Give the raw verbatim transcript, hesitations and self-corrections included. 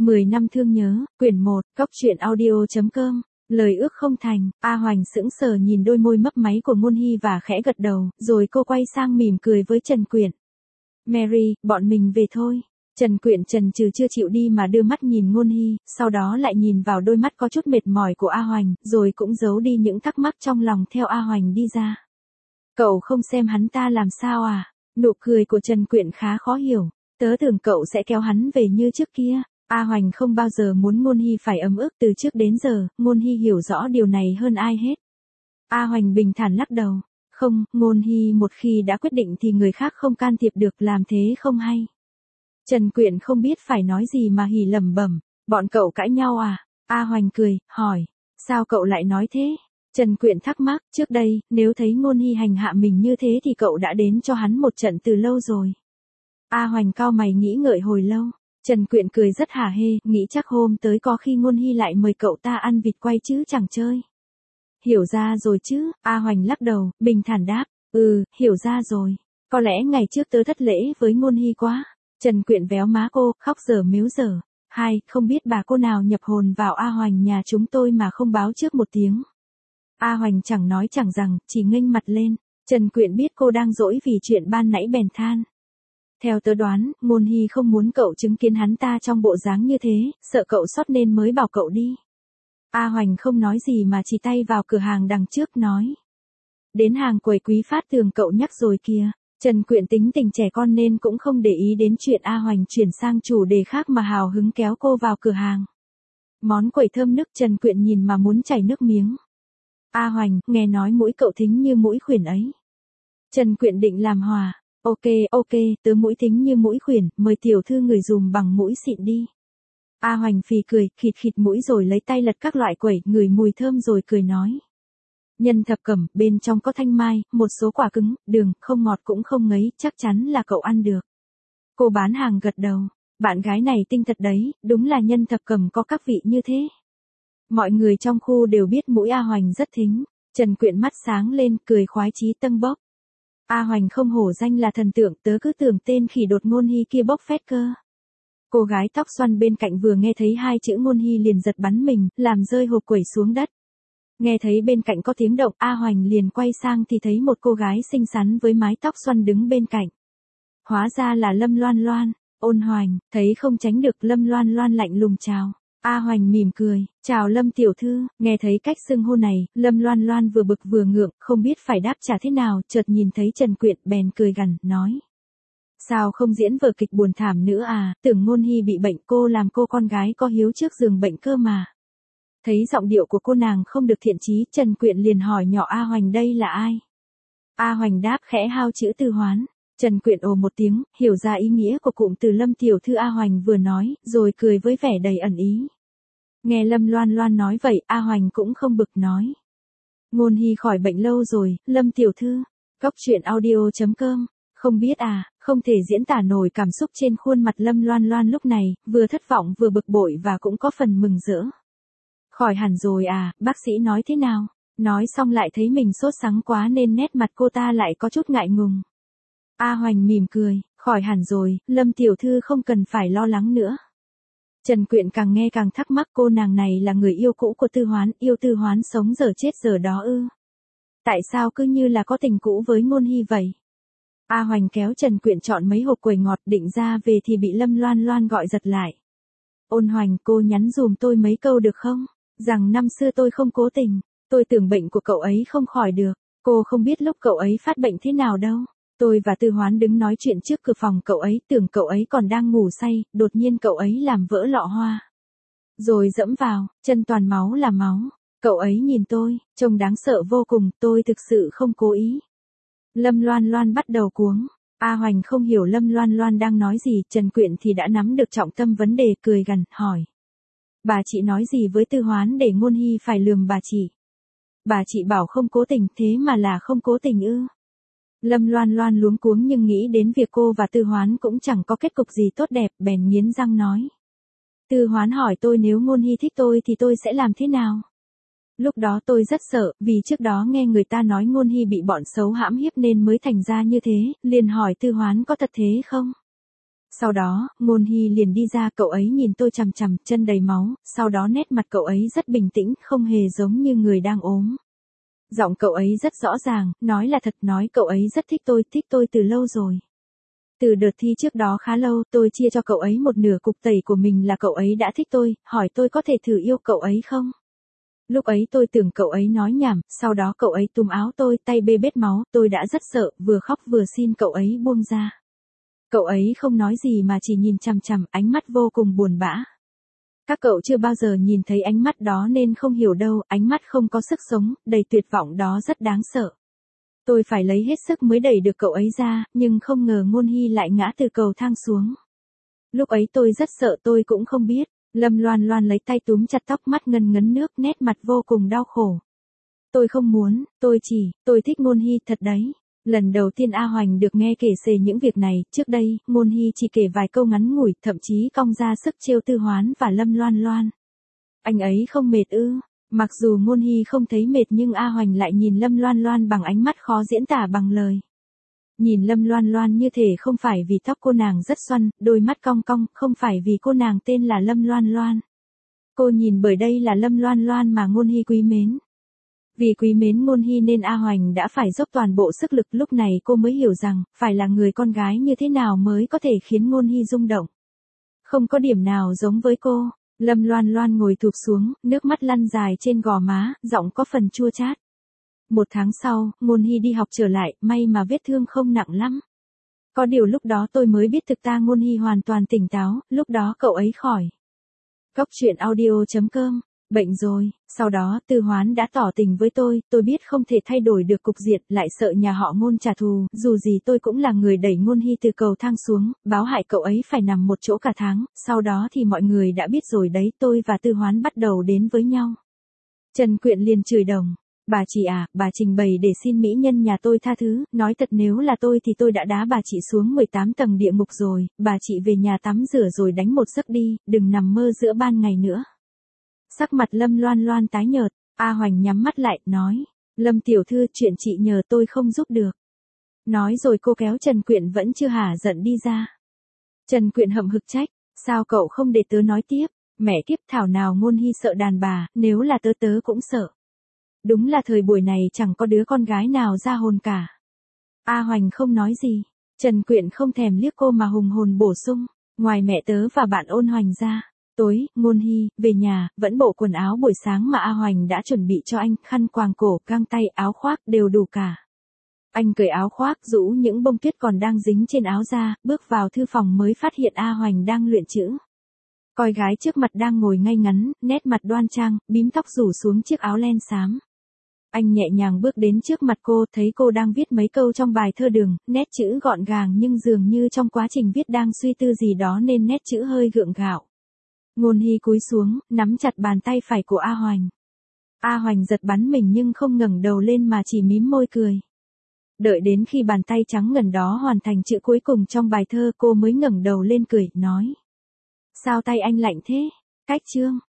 mười năm thương nhớ, quyển một, cốc truyện audio chấm com. Lời ước không thành, A Hoành sững sờ nhìn đôi môi mấp máy của Ngôn Hy và khẽ gật đầu, rồi cô quay sang mỉm cười với Trần Quyện. Mary, bọn mình về thôi. Trần Quyện chần chừ chưa chịu đi mà đưa mắt nhìn Ngôn Hy, sau đó lại nhìn vào đôi mắt có chút mệt mỏi của A Hoành, rồi cũng giấu đi những thắc mắc trong lòng theo A Hoành đi ra. Cậu không xem hắn ta làm sao à? Nụ cười của Trần Quyện khá khó hiểu. Tớ tưởng cậu sẽ kéo hắn về như trước kia. A Hoành không bao giờ muốn Ngôn Hy phải ấm ức từ trước đến giờ, Ngôn Hy hiểu rõ điều này hơn ai hết. A Hoành bình thản lắc đầu. Không, Ngôn Hy một khi đã quyết định thì người khác không can thiệp được, làm thế không hay. Trần Quyện không biết phải nói gì mà hỉ lẩm bẩm. Bọn cậu cãi nhau à? A Hoành cười, hỏi. Sao cậu lại nói thế? Trần Quyện thắc mắc, trước đây, nếu thấy Ngôn Hy hành hạ mình như thế thì cậu đã đến cho hắn một trận từ lâu rồi. A Hoành cau mày nghĩ ngợi hồi lâu. Trần Quyện cười rất hả hê, nghĩ chắc hôm tới có khi Ngôn Hy lại mời cậu ta ăn vịt quay chứ chẳng chơi. Hiểu ra rồi chứ, A Hoành lắc đầu, bình thản đáp, ừ, hiểu ra rồi. Có lẽ ngày trước tớ thất lễ với Ngôn Hy quá. Trần Quyện véo má cô, khóc dở mếu dở. Hai, không biết bà cô nào nhập hồn vào A Hoành nhà chúng tôi mà không báo trước một tiếng. A Hoành chẳng nói chẳng rằng, chỉ nghênh mặt lên. Trần Quyện biết cô đang dỗi vì chuyện ban nãy bèn than. Theo tớ đoán, Ngôn Hy không muốn cậu chứng kiến hắn ta trong bộ dáng như thế, sợ cậu sót nên mới bảo cậu đi. A Hoành không nói gì mà chỉ tay vào cửa hàng đằng trước nói. Đến hàng quầy Quý Phát Tường cậu nhắc rồi kìa. Trần Quyện tính tình trẻ con nên cũng không để ý đến chuyện A Hoành chuyển sang chủ đề khác mà hào hứng kéo cô vào cửa hàng. Món quẩy thơm nức, Trần Quyện nhìn mà muốn chảy nước miếng. A Hoành, nghe nói mũi cậu thính như mũi khuyển ấy. Trần Quyện định làm hòa. Ok, ok, tớ mũi thính như mũi khuyển, mời tiểu thư người dùm bằng mũi xịn đi. A Hoành phì cười, khịt khịt mũi rồi lấy tay lật các loại quẩy, ngửi mùi thơm rồi cười nói. Nhân thập cẩm, bên trong có thanh mai, một số quả cứng, đường, không ngọt cũng không ngấy, chắc chắn là cậu ăn được. Cô bán hàng gật đầu, bạn gái này tinh thật đấy, đúng là nhân thập cẩm có các vị như thế. Mọi người trong khu đều biết mũi A Hoành rất thính. Trần Quyện mắt sáng lên, cười khoái chí tâng bốc. A Hoành không hổ danh là thần tượng, tớ cứ tưởng tên khỉ đột Ngôn Hy kia bốc phét cơ. Cô gái tóc xoăn bên cạnh vừa nghe thấy hai chữ Ngôn Hy liền giật bắn mình, làm rơi hộp quẩy xuống đất. Nghe thấy bên cạnh có tiếng động, A Hoành liền quay sang thì thấy một cô gái xinh xắn với mái tóc xoăn đứng bên cạnh. Hóa ra là Lâm Loan Loan. Ôn Hoành, thấy không tránh được, Lâm Loan Loan lạnh lùng chào. A Hoành mỉm cười, chào Lâm tiểu thư. Nghe thấy cách xưng hô này, Lâm Loan Loan vừa bực vừa ngượng, không biết phải đáp trả thế nào, chợt nhìn thấy Trần Quyện bèn cười gằn, nói. Sao không diễn vở kịch buồn thảm nữa à, tưởng Ngôn Hy bị bệnh, cô làm cô con gái có hiếu trước giường bệnh cơ mà. Thấy giọng điệu của cô nàng không được thiện chí, Trần Quyện liền hỏi nhỏ A Hoành đây là ai. A Hoành đáp khẽ hao chữ Tư Hoán. Trần Quyện ồ một tiếng, hiểu ra ý nghĩa của cụm từ Lâm tiểu thư A Hoành vừa nói, rồi cười với vẻ đầy ẩn ý. Nghe Lâm Loan Loan nói vậy, A Hoành cũng không bực nói. Ngôn Hy khỏi bệnh lâu rồi, Lâm tiểu thư. Cốc truyện audio chấm com. Không biết à, không thể diễn tả nổi cảm xúc trên khuôn mặt Lâm Loan Loan lúc này, vừa thất vọng vừa bực bội và cũng có phần mừng rỡ. Khỏi hẳn rồi à, bác sĩ nói thế nào? Nói xong lại thấy mình sốt sắng quá nên nét mặt cô ta lại có chút ngại ngùng. A Hoành mỉm cười, khỏi hẳn rồi, Lâm tiểu thư không cần phải lo lắng nữa. Trần Quyện càng nghe càng thắc mắc, cô nàng này là người yêu cũ của Tư Hoán, yêu Tư Hoán sống giờ chết giờ đó ư? Tại sao cứ như là có tình cũ với Ngôn Hy vậy? A Hoành kéo Trần Quyện chọn mấy hộp quẩy ngọt định ra về thì bị Lâm Loan Loan gọi giật lại. Ôn Hoành, cô nhắn dùm tôi mấy câu được không? Rằng năm xưa tôi không cố tình, tôi tưởng bệnh của cậu ấy không khỏi được. Cô không biết lúc cậu ấy phát bệnh thế nào đâu. Tôi và Tư Hoán đứng nói chuyện trước cửa phòng cậu ấy, tưởng cậu ấy còn đang ngủ say, đột nhiên cậu ấy làm vỡ lọ hoa. Rồi dẫm vào, chân toàn máu là máu. Cậu ấy nhìn tôi, trông đáng sợ vô cùng, tôi thực sự không cố ý. Lâm Loan Loan bắt đầu cuống. A Hoành không hiểu Lâm Loan Loan đang nói gì, Trần Quyện thì đã nắm được trọng tâm vấn đề, cười gằn, hỏi. Bà chị nói gì với Tư Hoán để Ngôn Hy phải lườm bà chị? Bà chị bảo không cố tình, thế mà là không cố tình ư? Lâm Loan Loan luống cuống nhưng nghĩ đến việc cô và Tư Hoán cũng chẳng có kết cục gì tốt đẹp, bèn nghiến răng nói. Tư Hoán hỏi tôi nếu Ngôn Hy thích tôi thì tôi sẽ làm thế nào? Lúc đó tôi rất sợ, vì trước đó nghe người ta nói Ngôn Hy bị bọn xấu hãm hiếp nên mới thành ra như thế, liền hỏi Tư Hoán có thật thế không? Sau đó, Ngôn Hy liền đi ra, cậu ấy nhìn tôi chằm chằm, chân đầy máu, sau đó nét mặt cậu ấy rất bình tĩnh, không hề giống như người đang ốm. Giọng cậu ấy rất rõ ràng, nói là thật, nói cậu ấy rất thích tôi, thích tôi từ lâu rồi. Từ đợt thi trước đó khá lâu, tôi chia cho cậu ấy một nửa cục tẩy của mình là cậu ấy đã thích tôi, hỏi tôi có thể thử yêu cậu ấy không? Lúc ấy tôi tưởng cậu ấy nói nhảm, sau đó cậu ấy túm áo tôi, tay bê bết máu, tôi đã rất sợ, vừa khóc vừa xin cậu ấy buông ra. Cậu ấy không nói gì mà chỉ nhìn chằm chằm, ánh mắt vô cùng buồn bã. Các cậu chưa bao giờ nhìn thấy ánh mắt đó nên không hiểu đâu, ánh mắt không có sức sống, đầy tuyệt vọng đó rất đáng sợ. Tôi phải lấy hết sức mới đẩy được cậu ấy ra, nhưng không ngờ Ngôn Hy lại ngã từ cầu thang xuống. Lúc ấy tôi rất sợ, tôi cũng không biết. Lâm Loan Loan lấy tay túm chặt tóc, mắt ngấn ngấn nước, nét mặt vô cùng đau khổ. Tôi không muốn, tôi chỉ, tôi thích Ngôn Hy thật đấy. Lần đầu tiên A Hoành được nghe kể xề những việc này, trước đây, Ngôn Hy chỉ kể vài câu ngắn ngủi, thậm chí cong ra sức trêu Tư Hoán và Lâm Loan Loan. Anh ấy không mệt ư? Mặc dù Ngôn Hy không thấy mệt nhưng A Hoành lại nhìn Lâm Loan Loan bằng ánh mắt khó diễn tả bằng lời. Nhìn Lâm Loan Loan như thể không phải vì tóc cô nàng rất xoăn, đôi mắt cong cong, không phải vì cô nàng tên là Lâm Loan Loan. Cô nhìn bởi đây là Lâm Loan Loan mà Ngôn Hy quý mến. Vì quý mến Ngôn Hy nên A Hoành đã phải dốc toàn bộ sức lực, lúc này cô mới hiểu rằng, phải là người con gái như thế nào mới có thể khiến Ngôn Hy rung động. Không có điểm nào giống với cô. Lâm Loan Loan ngồi thụp xuống, nước mắt lăn dài trên gò má, giọng có phần chua chát. Một tháng sau, Ngôn Hy đi học trở lại, may mà vết thương không nặng lắm. Có điều lúc đó tôi mới biết thực ta Ngôn Hy hoàn toàn tỉnh táo, lúc đó cậu ấy khỏi. Cốc truyện audio chấm com, bệnh rồi, sau đó Tư Hoán đã tỏ tình với tôi, tôi biết không thể thay đổi được cục diện, lại sợ nhà họ Ngôn trả thù, dù gì tôi cũng là người đẩy Ngôn Hy từ cầu thang xuống, báo hại cậu ấy phải nằm một chỗ cả tháng, sau đó thì mọi người đã biết rồi đấy, tôi và Tư Hoán bắt đầu đến với nhau. Trần Quyện liền chửi đồng. Bà chị à, bà trình bày để xin mỹ nhân nhà tôi tha thứ, nói thật nếu là tôi thì tôi đã đá bà chị xuống mười tám tầng địa ngục rồi, bà chị về nhà tắm rửa rồi đánh một giấc đi, đừng nằm mơ giữa ban ngày nữa. Sắc mặt Lâm Loan Loan tái nhợt, A Hoành nhắm mắt lại, nói, Lâm tiểu thư, chuyện chị nhờ tôi không giúp được. Nói rồi cô kéo Trần Quyện vẫn chưa hả giận đi ra. Trần Quyện hậm hực trách, sao cậu không để tớ nói tiếp, mẹ kiếp thảo nào Ngôn Hy sợ đàn bà, nếu là tớ tớ cũng sợ. Đúng là thời buổi này chẳng có đứa con gái nào ra hồn cả. A Hoành không nói gì, Trần Quyện không thèm liếc cô mà hùng hồn bổ sung, ngoài mẹ tớ và bạn Ôn Hoành ra. Tối, Ngôn Hy, về nhà, vẫn bộ quần áo buổi sáng mà A Hoành đã chuẩn bị cho anh, khăn quàng cổ, găng tay, áo khoác, đều đủ cả. Anh cởi áo khoác, rũ những bông tuyết còn đang dính trên áo ra, bước vào thư phòng mới phát hiện A Hoành đang luyện chữ. Coi gái trước mặt đang ngồi ngay ngắn, nét mặt đoan trang, bím tóc rủ xuống chiếc áo len xám. Anh nhẹ nhàng bước đến trước mặt cô, thấy cô đang viết mấy câu trong bài thơ Đường, nét chữ gọn gàng nhưng dường như trong quá trình viết đang suy tư gì đó nên nét chữ hơi gượng gạo. Ngôn Hy cúi xuống, nắm chặt bàn tay phải của A Hoành. A Hoành giật bắn mình nhưng không ngẩng đầu lên mà chỉ mím môi cười. Đợi đến khi bàn tay trắng ngần đó hoàn thành chữ cuối cùng trong bài thơ, cô mới ngẩng đầu lên cười, nói. Sao tay anh lạnh thế? Cách chương.